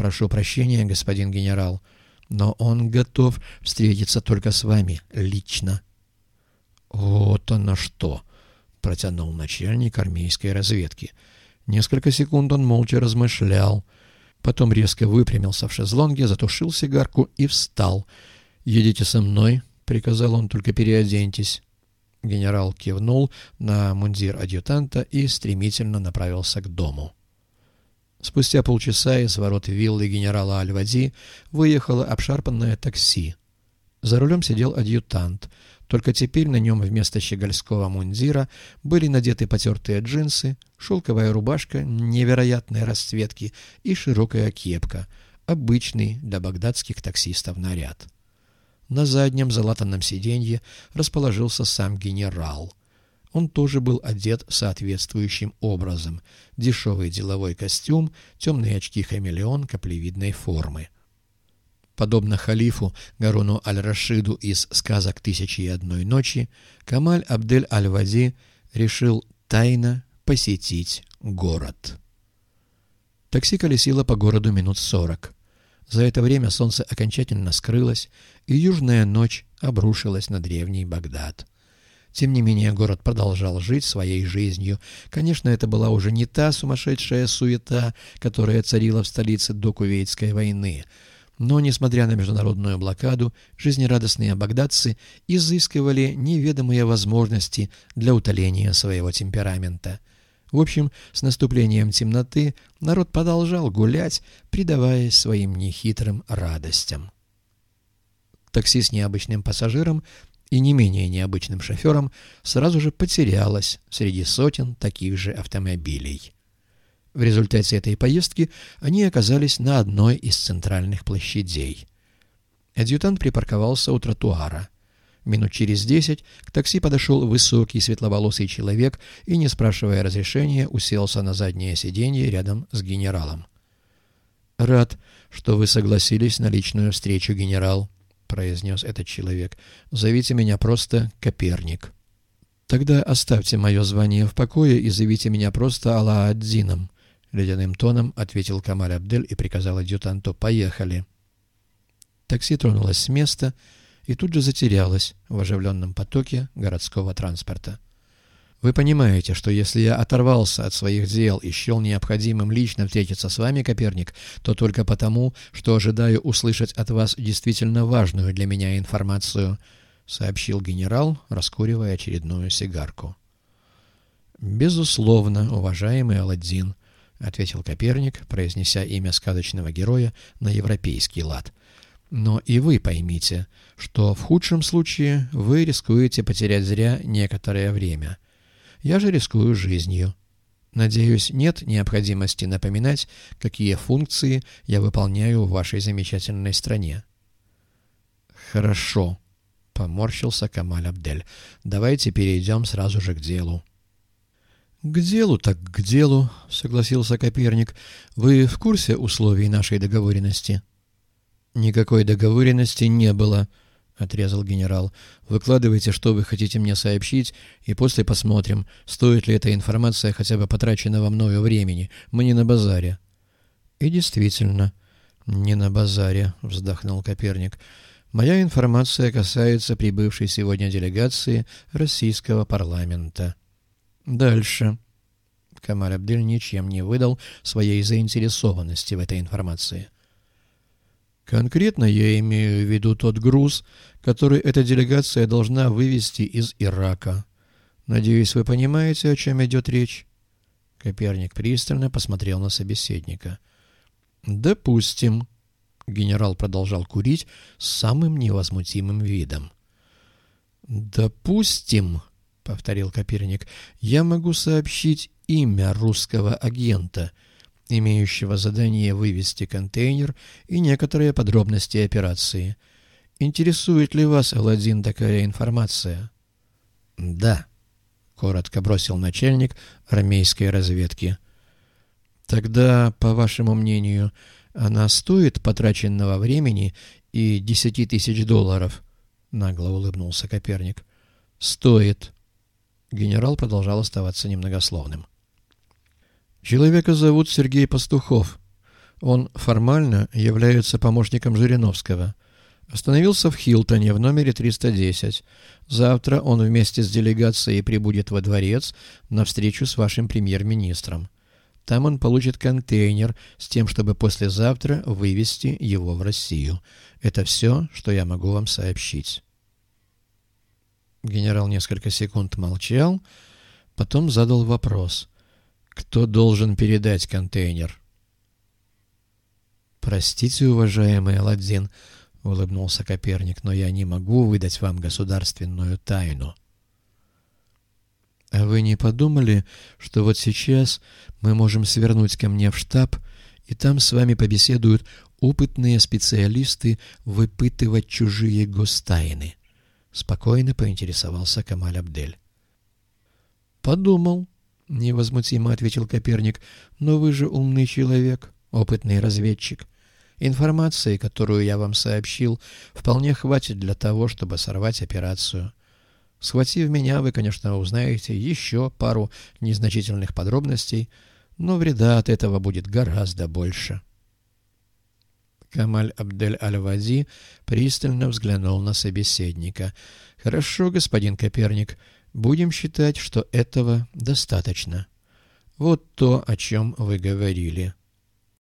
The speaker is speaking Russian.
прошу прощения, господин генерал, но он готов встретиться только с вами лично». «Вот оно что!» — протянул начальник армейской разведки. Несколько секунд он молча размышлял. Потом резко выпрямился в шезлонге, затушил сигарку и встал. «Едете со мной», — приказал он, — «только переоденьтесь». Генерал кивнул на мундир адъютанта и стремительно направился к дому. Спустя полчаса из ворот виллы генерала Аль-Вади выехало обшарпанное такси. За рулем сидел адъютант, только теперь на нем вместо щегольского мундира были надеты потертые джинсы, шелковая рубашка невероятной расцветки и широкая кепка, обычный для багдадских таксистов наряд. На заднем залатанном сиденье расположился сам генерал. Он тоже был одет соответствующим образом: дешевый деловой костюм, темные очки-хамелеон каплевидной формы. Подобно халифу Гаруну аль-Рашиду из «Сказок Тысячи и одной ночи», Камаль Абдель Аль-Вади решил тайно посетить город. Такси колесило по городу минут 40. За это время солнце окончательно скрылось, и южная ночь обрушилась на древний Багдад. Тем не менее, город продолжал жить своей жизнью. Конечно, это была уже не та сумасшедшая суета, которая царила в столице до Кувейтской войны. Но, несмотря на международную блокаду, жизнерадостные багдадцы изыскивали неведомые возможности для утоления своего темперамента. В общем, с наступлением темноты народ продолжал гулять, предаваясь своим нехитрым радостям. Такси с необычным пассажиром и не менее необычным шофером сразу же потерялось среди сотен таких же автомобилей. В результате этой поездки они оказались на одной из центральных площадей. Адъютант припарковался у тротуара. Минут через 10 к такси подошел высокий светловолосый человек и, не спрашивая разрешения, уселся на заднее сиденье рядом с генералом. «Рад, что вы согласились на личную встречу, генерал», — произнес этот человек. «Зовите меня просто Коперник». «Тогда оставьте мое звание в покое и зовите меня просто Алла-ад-Дином», — ледяным тоном ответил Камаль Абдель и приказал адъютанту: «Поехали». Такси тронулось с места и тут же затерялось в оживленном потоке городского транспорта. «Вы понимаете, что если я оторвался от своих дел и счел необходимым лично встретиться с вами, Коперник, то только потому, что ожидаю услышать от вас действительно важную для меня информацию», — сообщил генерал, раскуривая очередную сигарку. «Безусловно, уважаемый Аладдин», — ответил Коперник, произнеся имя сказочного героя на европейский лад. «Но и вы поймите, что в худшем случае вы рискуете потерять зря некоторое время. Я же рискую жизнью. Надеюсь, нет необходимости напоминать, какие функции я выполняю в вашей замечательной стране». «Хорошо», — поморщился Камаль Абдель. «Давайте перейдем сразу же к делу». «К делу так к делу», — согласился Коперник. «Вы в курсе условий нашей договоренности?» «Никакой договоренности не было», — отрезал генерал. «Выкладывайте, что вы хотите мне сообщить, и после посмотрим, стоит ли эта информация хотя бы потраченного мною времени. Мы не на базаре». «И действительно, не на базаре», — вздохнул Коперник. «Моя информация касается прибывшей сегодня делегации российского парламента». «Дальше». Камаль Абдель ничем не выдал своей заинтересованности в этой информации. «Конкретно я имею в виду тот груз, который эта делегация должна вывезти из Ирака. Надеюсь, вы понимаете, о чем идет речь?» Коперник пристально посмотрел на собеседника. «Допустим». Генерал продолжал курить с самым невозмутимым видом. «Допустим», — повторил Коперник, — «я могу сообщить имя русского агента, имеющего задание вывести контейнер, и некоторые подробности операции. Интересует ли вас, Аладдин, такая информация?» «Да», — коротко бросил начальник армейской разведки. «Тогда, по вашему мнению, она стоит потраченного времени и 10 тысяч долларов?» — нагло улыбнулся Коперник. «Стоит». Генерал продолжал оставаться немногословным. «Человека зовут Сергей Пастухов. Он формально является помощником Жириновского. Остановился в Хилтоне в номере 310. Завтра он вместе с делегацией прибудет во дворец на встречу с вашим премьер-министром. Там он получит контейнер с тем, чтобы послезавтра вывезти его в Россию. Это все, что я могу вам сообщить». Генерал несколько секунд молчал, потом задал вопрос: «Кто должен передать контейнер?» «Простите, уважаемый Аладдин», — улыбнулся Коперник, — «но я не могу выдать вам государственную тайну». «А вы не подумали, что вот сейчас мы можем свернуть ко мне в штаб, и там с вами побеседуют опытные специалисты выпытывать чужие гостайны?» — спокойно поинтересовался Камаль-Абдель. «Подумал», — невозмутимо ответил Коперник, — «но вы же умный человек, опытный разведчик. Информации, которую я вам сообщил, вполне хватит для того, чтобы сорвать операцию. Схватив меня, вы, конечно, узнаете еще пару незначительных подробностей, но вреда от этого будет гораздо больше». Камаль-Абдель Аль-Вади пристально взглянул на собеседника. «Хорошо, господин Коперник, будем считать, что этого достаточно. Вот то, о чем вы говорили.